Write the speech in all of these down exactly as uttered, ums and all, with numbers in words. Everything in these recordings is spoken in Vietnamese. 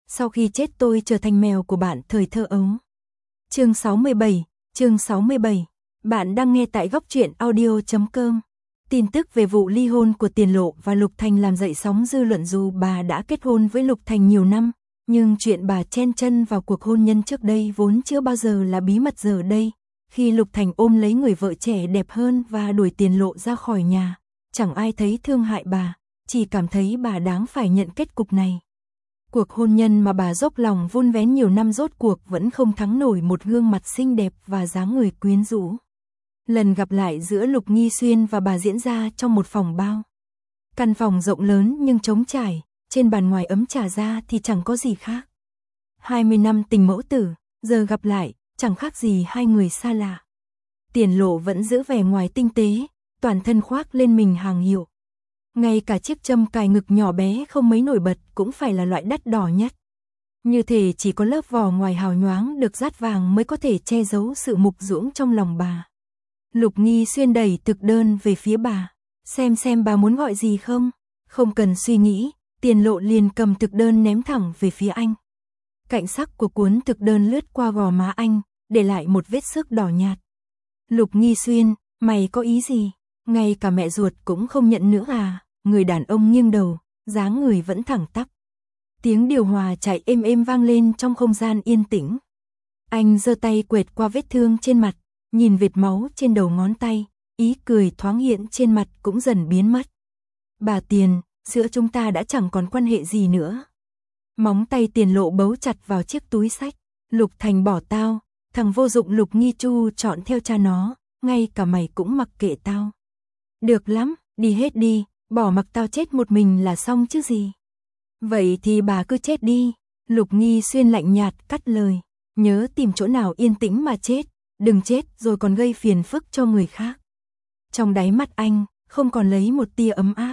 sau khi chết tôi trở thành mèo của bạn thời thơ ấu. Chương sáu mươi bảy, chương sáu mươi bảy. Bạn đang nghe tại góc truyện audio chấm com. Tin tức về vụ ly hôn của Tiền Lộ và Lục Thành làm dậy sóng dư luận. Dù bà đã kết hôn với Lục Thành nhiều năm, nhưng chuyện bà chen chân vào cuộc hôn nhân trước đây vốn chưa bao giờ là bí mật. Giờ đây, khi Lục Thành ôm lấy người vợ trẻ đẹp hơn và đuổi Tiền Lộ ra khỏi nhà, chẳng ai thấy thương hại bà, chỉ cảm thấy bà đáng phải nhận kết cục này. Cuộc hôn nhân mà bà dốc lòng vun vén nhiều năm rốt cuộc vẫn không thắng nổi một gương mặt xinh đẹp và dáng người quyến rũ. Lần gặp lại giữa Lục Nghi Xuyên và bà diễn ra trong một phòng bao. Căn phòng rộng lớn nhưng trống trải, trên bàn ngoài ấm trà ra thì chẳng có gì khác. hai mươi năm tình mẫu tử, giờ gặp lại, chẳng khác gì hai người xa lạ. Tiền Lộ vẫn giữ vẻ ngoài tinh tế, toàn thân khoác lên mình hàng hiệu. Ngay cả chiếc châm cài ngực nhỏ bé không mấy nổi bật cũng phải là loại đắt đỏ nhất. Như thể chỉ có lớp vỏ ngoài hào nhoáng được dát vàng mới có thể che giấu sự mục ruỗng trong lòng bà. Lục Nghi Xuyên đẩy thực đơn về phía bà. Xem xem bà muốn gọi gì không? Không cần suy nghĩ, Tiền Lộ liền cầm thực đơn ném thẳng về phía anh. Cạnh sắc của cuốn thực đơn lướt qua gò má anh, để lại một vết xước đỏ nhạt. Lục Nghi Xuyên, mày có ý gì? Ngay cả mẹ ruột cũng không nhận nữa à? Người đàn ông nghiêng đầu, dáng người vẫn thẳng tắp. Tiếng điều hòa chạy êm êm vang lên trong không gian yên tĩnh. Anh giơ tay quệt qua vết thương trên mặt, nhìn vệt máu trên đầu ngón tay, ý cười thoáng hiện trên mặt cũng dần biến mất. Bà Tiền, giữa chúng ta đã chẳng còn quan hệ gì nữa. Móng tay Tiền Lộ bấu chặt vào chiếc túi xách. Lục Thành bỏ tao, thằng vô dụng Lục Nghi Chu chọn theo cha nó, ngay cả mày cũng mặc kệ tao. Được lắm, đi hết đi, bỏ mặc tao chết một mình là xong chứ gì. Vậy thì bà cứ chết đi. Lục Nghi Xuyên lạnh nhạt cắt lời. Nhớ tìm chỗ nào yên tĩnh mà chết, đừng chết rồi còn gây phiền phức cho người khác. Trong đáy mắt anh, không còn lấy một tia ấm áp.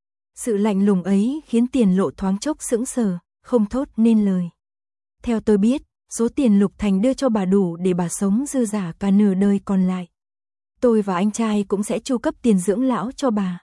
Sự lạnh lùng ấy khiến Tiền Lộ thoáng chốc sững sờ, không thốt nên lời. Theo tôi biết, số tiền Lục Thành đưa cho bà đủ để bà sống dư dả cả nửa đời còn lại. Tôi và anh trai cũng sẽ chu cấp tiền dưỡng lão cho bà.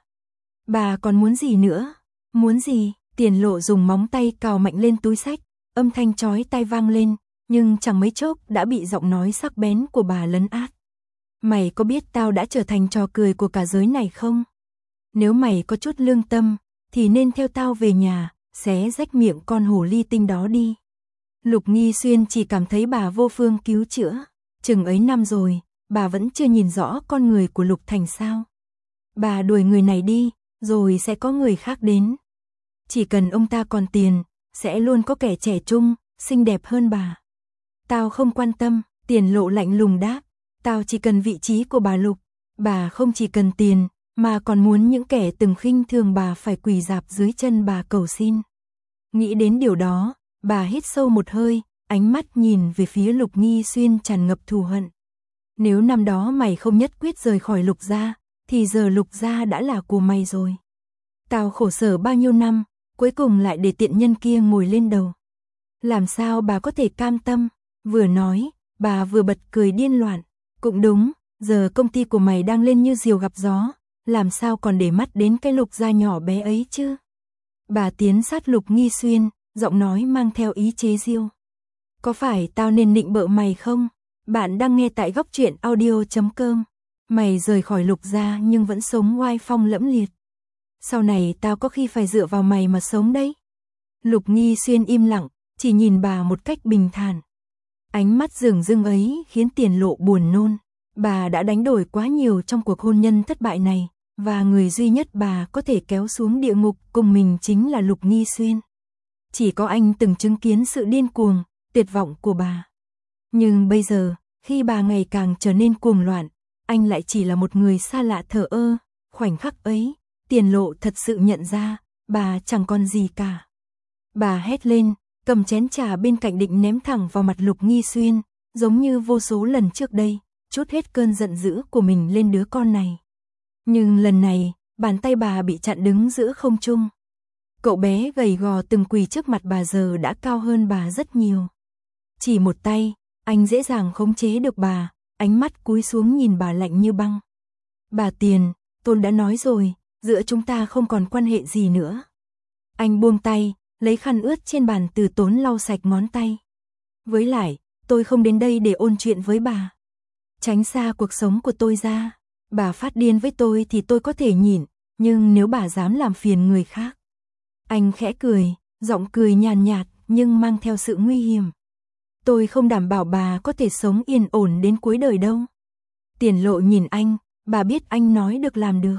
Bà còn muốn gì nữa? Muốn gì? Tiền Lộ dùng móng tay cào mạnh lên túi xách, âm thanh chói tai vang lên, nhưng chẳng mấy chốc đã bị giọng nói sắc bén của bà lấn át. Mày có biết tao đã trở thành trò cười của cả giới này không? Nếu mày có chút lương tâm, thì nên theo tao về nhà, xé rách miệng con hồ ly tinh đó đi. Lục Nghi Xuyên chỉ cảm thấy bà vô phương cứu chữa. Chừng ấy năm rồi, bà vẫn chưa nhìn rõ con người của Lục Thành sao. Bà đuổi người này đi, rồi sẽ có người khác đến. Chỉ cần ông ta còn tiền, sẽ luôn có kẻ trẻ trung, xinh đẹp hơn bà. Tao không quan tâm, Tiền Lộ lạnh lùng đáp. Tao chỉ cần vị trí của bà Lục. Bà không chỉ cần tiền, mà còn muốn những kẻ từng khinh thường bà phải quỳ rạp dưới chân bà cầu xin. Nghĩ đến điều đó, bà hít sâu một hơi, ánh mắt nhìn về phía Lục Nghi Xuyên tràn ngập thù hận. Nếu năm đó mày không nhất quyết rời khỏi Lục gia, thì giờ Lục gia đã là của mày rồi. Tao khổ sở bao nhiêu năm, cuối cùng lại để tiện nhân kia ngồi lên đầu. Làm sao bà có thể cam tâm? Vừa nói, bà vừa bật cười điên loạn. Cũng đúng, giờ công ty của mày đang lên như diều gặp gió, làm sao còn để mắt đến cái Lục gia nhỏ bé ấy chứ? Bà tiến sát Lục Nghi Xuyên, giọng nói mang theo ý chế giễu. Có phải tao nên nịnh bợ mày không? Bạn đang nghe tại góc truyện audio chấm com. Mày rời khỏi Lục gia nhưng vẫn sống oai phong lẫm liệt. Sau này tao có khi phải dựa vào mày mà sống đấy. Lục Nghi Xuyên im lặng, chỉ nhìn bà một cách bình thản. Ánh mắt dửng dưng ấy khiến Tiền Lộ buồn nôn. Bà đã đánh đổi quá nhiều trong cuộc hôn nhân thất bại này, và người duy nhất bà có thể kéo xuống địa ngục cùng mình chính là Lục Nghi Xuyên. Chỉ có anh từng chứng kiến sự điên cuồng, tuyệt vọng của bà. Nhưng bây giờ, khi bà ngày càng trở nên cuồng loạn, anh lại chỉ là một người xa lạ thờ ơ. Khoảnh khắc ấy, Tiền Lộ thật sự nhận ra, bà chẳng còn gì cả. Bà hét lên, cầm chén trà bên cạnh định ném thẳng vào mặt Lục Nghi Xuyên, giống như vô số lần trước đây, trút hết cơn giận dữ của mình lên đứa con này. Nhưng lần này, bàn tay bà bị chặn đứng giữa không trung. Cậu bé gầy gò từng quỳ trước mặt bà giờ đã cao hơn bà rất nhiều. Chỉ một tay, anh dễ dàng khống chế được bà, ánh mắt cúi xuống nhìn bà lạnh như băng. Bà Tiền, tôi đã nói rồi, giữa chúng ta không còn quan hệ gì nữa. Anh buông tay, lấy khăn ướt trên bàn từ tốn lau sạch ngón tay. Với lại, tôi không đến đây để ôn chuyện với bà. Tránh xa cuộc sống của tôi ra. Bà phát điên với tôi thì tôi có thể nhịn, nhưng nếu bà dám làm phiền người khác. Anh khẽ cười, giọng cười nhàn nhạt nhưng mang theo sự nguy hiểm. Tôi không đảm bảo bà có thể sống yên ổn đến cuối đời đâu. Tiền Lộ nhìn anh, bà biết anh nói được làm được.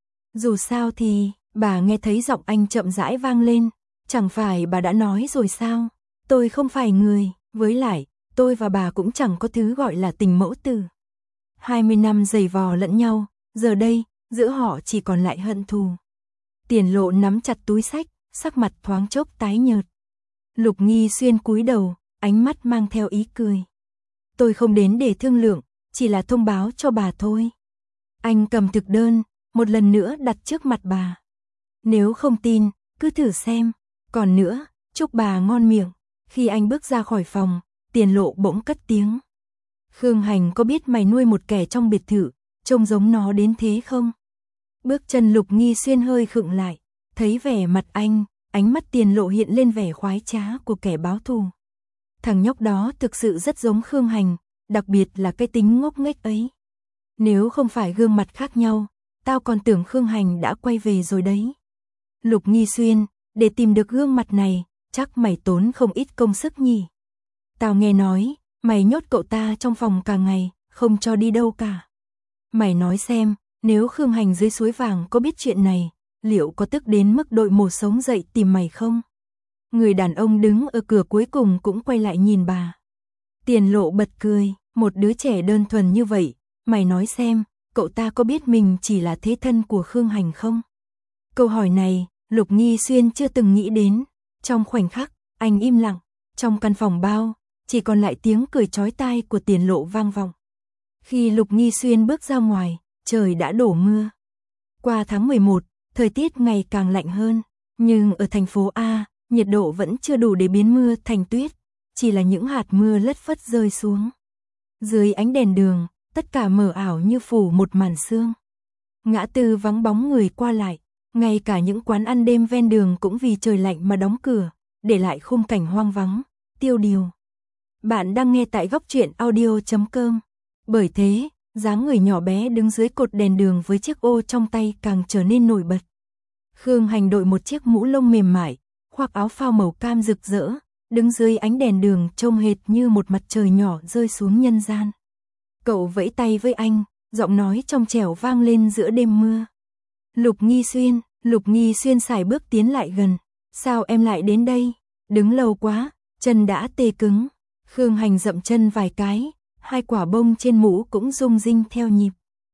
Dù sao thì, bà nghe thấy giọng anh chậm rãi vang lên. Chẳng phải bà đã nói rồi sao? Tôi không phải người, với lại, tôi và bà cũng chẳng có thứ gọi là tình mẫu tử. hai mươi năm giày vò lẫn nhau, giờ đây, giữa họ chỉ còn lại hận thù. Tiền Lộ nắm chặt túi xách, sắc mặt thoáng chốc tái nhợt. Lục Nghi Xuyên cúi đầu, ánh mắt mang theo ý cười. Tôi không đến để thương lượng, chỉ là thông báo cho bà thôi. Anh cầm thực đơn, một lần nữa đặt trước mặt bà. Nếu không tin, cứ thử xem. Còn nữa, chúc bà ngon miệng. Khi anh bước ra khỏi phòng, Tiền Lộ bỗng cất tiếng. Khương Hành có biết mày nuôi một kẻ trong biệt thự, trông giống nó đến thế không? Bước chân Lục Nghi Xuyên hơi khựng lại, thấy vẻ mặt anh, ánh mắt Tiền Lộ hiện lên vẻ khoái trá của kẻ báo thù. Thằng nhóc đó thực sự rất giống Khương Hành, đặc biệt là cái tính ngốc nghếch ấy. Nếu không phải gương mặt khác nhau, tao còn tưởng Khương Hành đã quay về rồi đấy. Lục Nghi Xuyên, để tìm được gương mặt này, chắc mày tốn không ít công sức nhỉ. Tao nghe nói, mày nhốt cậu ta trong phòng cả ngày, không cho đi đâu cả. Mày nói xem, nếu Khương Hành dưới suối vàng có biết chuyện này, liệu có tức đến mức đội mổ sống dậy tìm mày không? Người đàn ông đứng ở cửa cuối cùng cũng quay lại nhìn bà. Tiền Lộ bật cười, một đứa trẻ đơn thuần như vậy, mày nói xem, cậu ta có biết mình chỉ là thế thân của Khương Hành không? Câu hỏi này, Lục Nghi Xuyên chưa từng nghĩ đến. Trong khoảnh khắc, anh im lặng, trong căn phòng bao, chỉ còn lại tiếng cười chói tai của Tiền Lộ vang vọng. Khi Lục Nghi Xuyên bước ra ngoài, trời đã đổ mưa. Qua tháng mười một, thời tiết ngày càng lạnh hơn, nhưng ở thành phố A, nhiệt độ vẫn chưa đủ để biến mưa thành tuyết, chỉ là những hạt mưa lất phất rơi xuống. Dưới ánh đèn đường, tất cả mờ ảo như phủ một màn sương. Ngã tư vắng bóng người qua lại, ngay cả những quán ăn đêm ven đường cũng vì trời lạnh mà đóng cửa, để lại khung cảnh hoang vắng, tiêu điều. Bạn đang nghe tại góc truyện audio chấm com. Bởi thế, dáng người nhỏ bé đứng dưới cột đèn đường với chiếc ô trong tay càng trở nên nổi bật. Khương Hành đội một chiếc mũ lông mềm mại, khoác áo phao màu cam rực rỡ, đứng dưới ánh đèn đường trông hệt như một mặt trời nhỏ rơi xuống nhân gian. Cậu vẫy tay với anh, giọng nói trong trẻo vang lên giữa đêm mưa. Lục Nghi Xuyên, Lục Nghi Xuyên sải bước tiến lại gần. Sao em lại đến đây? Đứng lâu quá, chân đã tê cứng. Khương Hành dậm chân vài cái, hai quả bông trên mũ cũng rung rinh theo nhịp.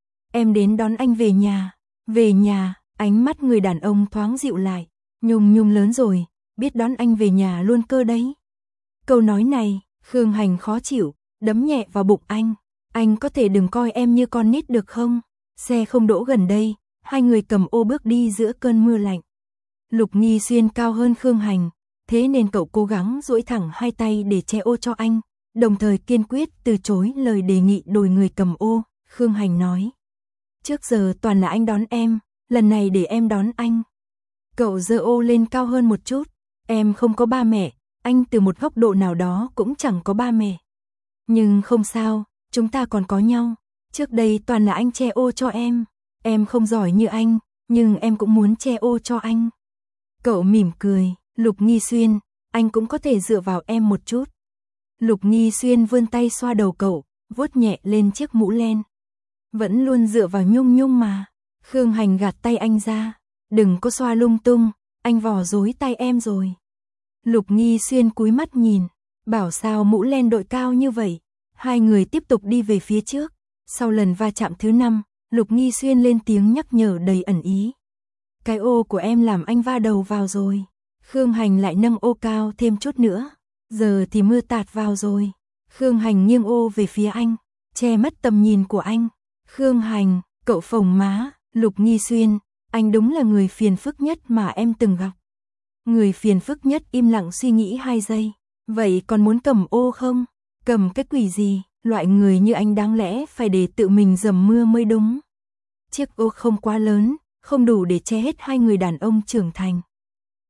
Em đến đón anh về nhà. Về nhà, ánh mắt người đàn ông thoáng dịu lại. Nhung Nhung lớn rồi, biết đón anh về nhà luôn cơ đấy. Câu nói này, Khương Hành khó chịu, đấm nhẹ vào bụng anh. Anh có thể đừng coi em như con nít được không? Xe không đỗ gần đây, hai người cầm ô bước đi giữa cơn mưa lạnh. Lục Nghi Xuyên cao hơn Khương Hành, thế nên cậu cố gắng duỗi thẳng hai tay để che ô cho anh, đồng thời kiên quyết từ chối lời đề nghị đổi người cầm ô. Khương Hành nói, trước giờ toàn là anh đón em, lần này để em đón anh. Cậu giơ ô lên cao hơn một chút, em không có ba mẹ, anh từ một góc độ nào đó cũng chẳng có ba mẹ. Nhưng không sao, chúng ta còn có nhau, trước đây toàn là anh che ô cho em, em không giỏi như anh, nhưng em cũng muốn che ô cho anh. Cậu mỉm cười, Lục Nghi Xuyên, anh cũng có thể dựa vào em một chút. Lục Nghi Xuyên vươn tay xoa đầu cậu, vuốt nhẹ lên chiếc mũ len. Vẫn luôn dựa vào Nhung Nhung mà. Khương Hành gạt tay anh ra, đừng có xoa lung tung, anh vò rối tay em rồi. Lục Nghi Xuyên cúi mắt nhìn, bảo sao mũ len đội cao như vậy. Hai người tiếp tục đi về phía trước. Sau lần va chạm thứ năm, Lục Nghi Xuyên lên tiếng nhắc nhở đầy ẩn ý. Cái ô của em làm anh va đầu vào rồi. Khương Hành lại nâng ô cao thêm chút nữa. Giờ thì mưa tạt vào rồi. Khương Hành nghiêng ô về phía anh, che mất tầm nhìn của anh. Khương Hành, cậu phồng má. Lục Nghi Xuyên, anh đúng là người phiền phức nhất mà em từng gặp. Người phiền phức nhất im lặng suy nghĩ hai giây. Vậy còn muốn cầm ô không? Cầm cái quỷ gì? Loại người như anh đáng lẽ phải để tự mình dầm mưa mới đúng. Chiếc ô không quá lớn, không đủ để che hết hai người đàn ông trưởng thành.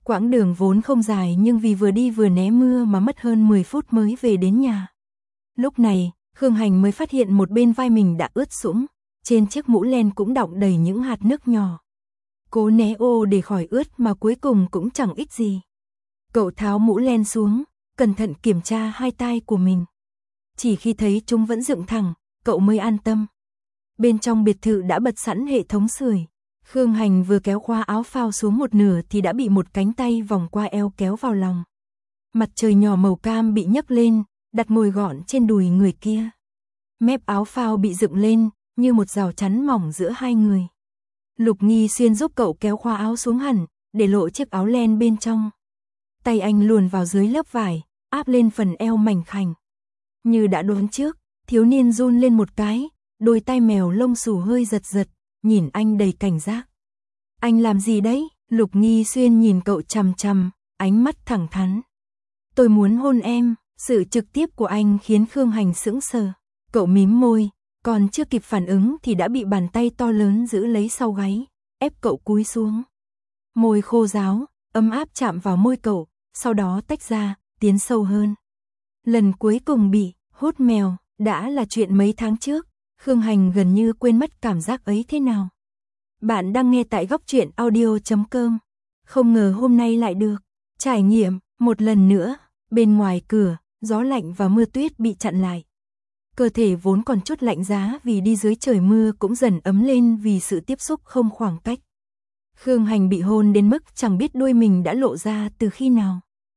Quãng đường vốn không dài nhưng vì vừa đi vừa né mưa mà mất hơn mười phút mới về đến nhà. Lúc này, Khương Hành mới phát hiện một bên vai mình đã ướt sũng, trên chiếc mũ len cũng đọng đầy những hạt nước nhỏ. Cố né ô để khỏi ướt mà cuối cùng cũng chẳng ích gì. Cậu tháo mũ len xuống, cẩn thận kiểm tra hai tai của mình. Chỉ khi thấy chúng vẫn dựng thẳng, cậu mới an tâm. Bên trong biệt thự đã bật sẵn hệ thống sưởi. Khương Hành vừa kéo khoa áo phao xuống một nửa thì đã bị một cánh tay vòng qua eo kéo vào lòng. Mặt trời nhỏ màu cam bị nhấc lên, đặt ngồi gọn trên đùi người kia. Mép áo phao bị dựng lên, như một rào chắn mỏng giữa hai người. Lục Nghi Xuyên giúp cậu kéo khoa áo xuống hẳn, để lộ chiếc áo len bên trong. Tay anh luồn vào dưới lớp vải, áp lên phần eo mảnh khảnh. Như đã đoán trước, thiếu niên run lên một cái, đôi tai mèo lông xù hơi giật giật, nhìn anh đầy cảnh giác. Anh làm gì đấy? Lục Nghi Xuyên nhìn cậu chằm chằm, ánh mắt thẳng thắn. Tôi muốn hôn em. Sự trực tiếp của anh khiến Khương Hành sững sờ. Cậu mím môi, còn chưa kịp phản ứng thì đã bị bàn tay to lớn giữ lấy sau gáy, ép cậu cúi xuống. Môi khô ráo, ấm áp chạm vào môi cậu, sau đó tách ra, tiến sâu hơn. Lần cuối cùng bị hút mèo đã là chuyện mấy tháng trước, Khương Hành gần như quên mất cảm giác ấy thế nào. Bạn đang nghe tại góc truyện audio chấm com. Không ngờ hôm nay lại được trải nghiệm một lần nữa. Bên ngoài cửa, gió lạnh và mưa tuyết bị chặn lại. Cơ thể vốn còn chút lạnh giá vì đi dưới trời mưa cũng dần ấm lên vì sự tiếp xúc không khoảng cách. Khương Hành bị hôn đến mức chẳng biết đuôi mình đã lộ ra từ khi nào.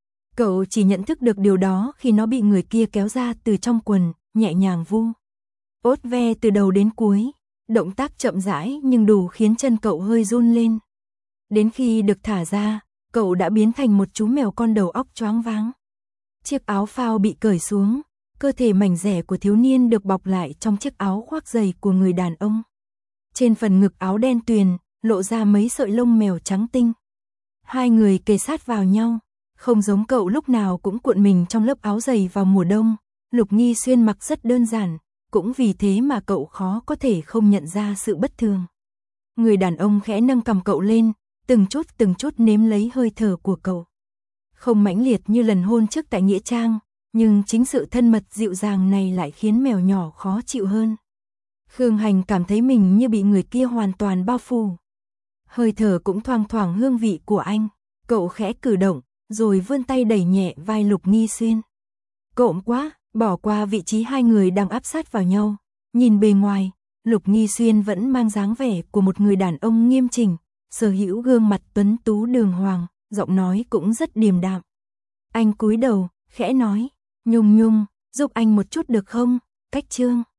Cậu chỉ nhận thức được điều đó khi nó bị người kia kéo ra từ trong quần, nhẹ nhàng vu. Ốt ve từ đầu đến cuối, động tác chậm rãi nhưng đủ khiến chân cậu hơi run lên. Đến khi được thả ra, cậu đã biến thành một chú mèo con đầu óc choáng váng. Chiếc áo phao bị cởi xuống, cơ thể mảnh dẻ của thiếu niên được bọc lại trong chiếc áo khoác dày của người đàn ông. Trên phần ngực áo đen tuyền, lộ ra mấy sợi lông mèo trắng tinh. Hai người kề sát vào nhau, không giống cậu lúc nào cũng cuộn mình trong lớp áo dày vào mùa đông. Lục Nghi Xuyên mặc rất đơn giản, cũng vì thế mà cậu khó có thể không nhận ra sự bất thường. Người đàn ông khẽ nâng cằm cậu lên, từng chút từng chút nếm lấy hơi thở của cậu. Không mãnh liệt như lần hôn trước tại Nghĩa Trang, nhưng chính sự thân mật dịu dàng này lại khiến mèo nhỏ khó chịu hơn. Khương Hành cảm thấy mình như bị người kia hoàn toàn bao phủ. Hơi thở cũng thoang thoảng hương vị của anh. Cậu khẽ cử động, rồi vươn tay đẩy nhẹ vai Lục Nghi Xuyên. Cộm quá, bỏ qua vị trí hai người đang áp sát vào nhau. Nhìn bề ngoài, Lục Nghi Xuyên vẫn mang dáng vẻ của một người đàn ông nghiêm chỉnh, sở hữu gương mặt tuấn tú đường hoàng, giọng nói cũng rất điềm đạm. Anh cúi đầu, khẽ nói, Nhung Nhung, giúp anh một chút được không? Cách Trương.